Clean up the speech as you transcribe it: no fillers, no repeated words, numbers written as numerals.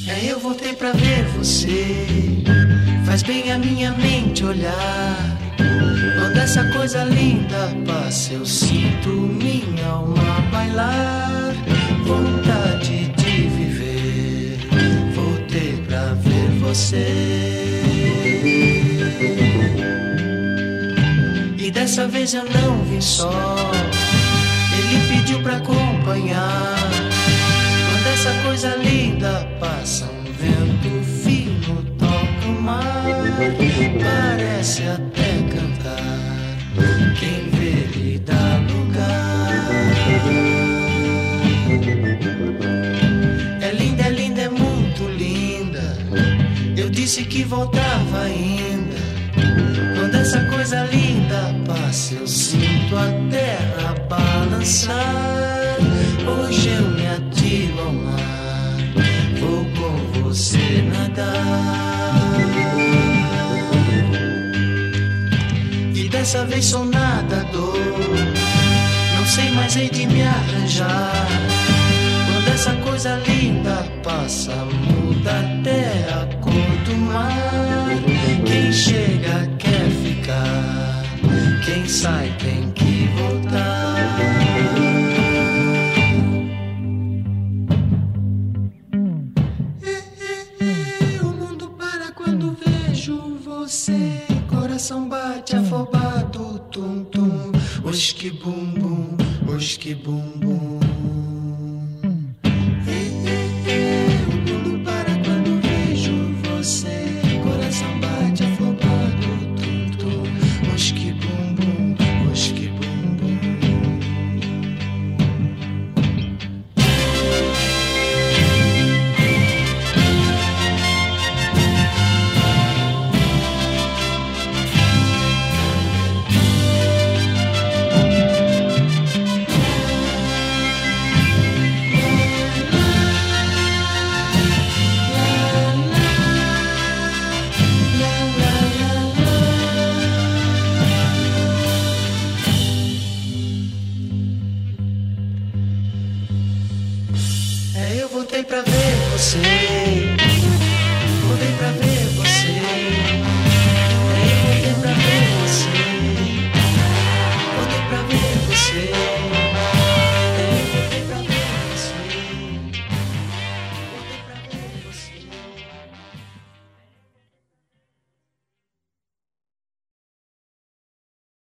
Eu voltei pra ver você. Faz bem a minha mente olhar. Quando essa coisa linda passa, eu sinto minha alma bailar. Vontade de viver. Voltei pra ver você. E dessa vez eu não vim só. Ele pediu pra acompanhar. Quando essa coisa linda passa, um vento fino toca o mar. Parece até cantar, quem vê lhe dá lugar. É linda, é muito linda. Eu disse que voltava ainda. Quando essa coisa linda passa, eu sinto a terra balançar. Hoje eu me atiro ao mar, vou com você nadar. E dessa vez sou nadador, não sei mais hei de me arranjar. Quando essa coisa linda passa, muda até a cor do mar. Quem chega quer ficar, quem sai tem que voltar. O mundo para quando vejo você. Coração bate afobado, tum tum. Oxe que bum bum, oxe que bum bum. Eu voltei pra ver você.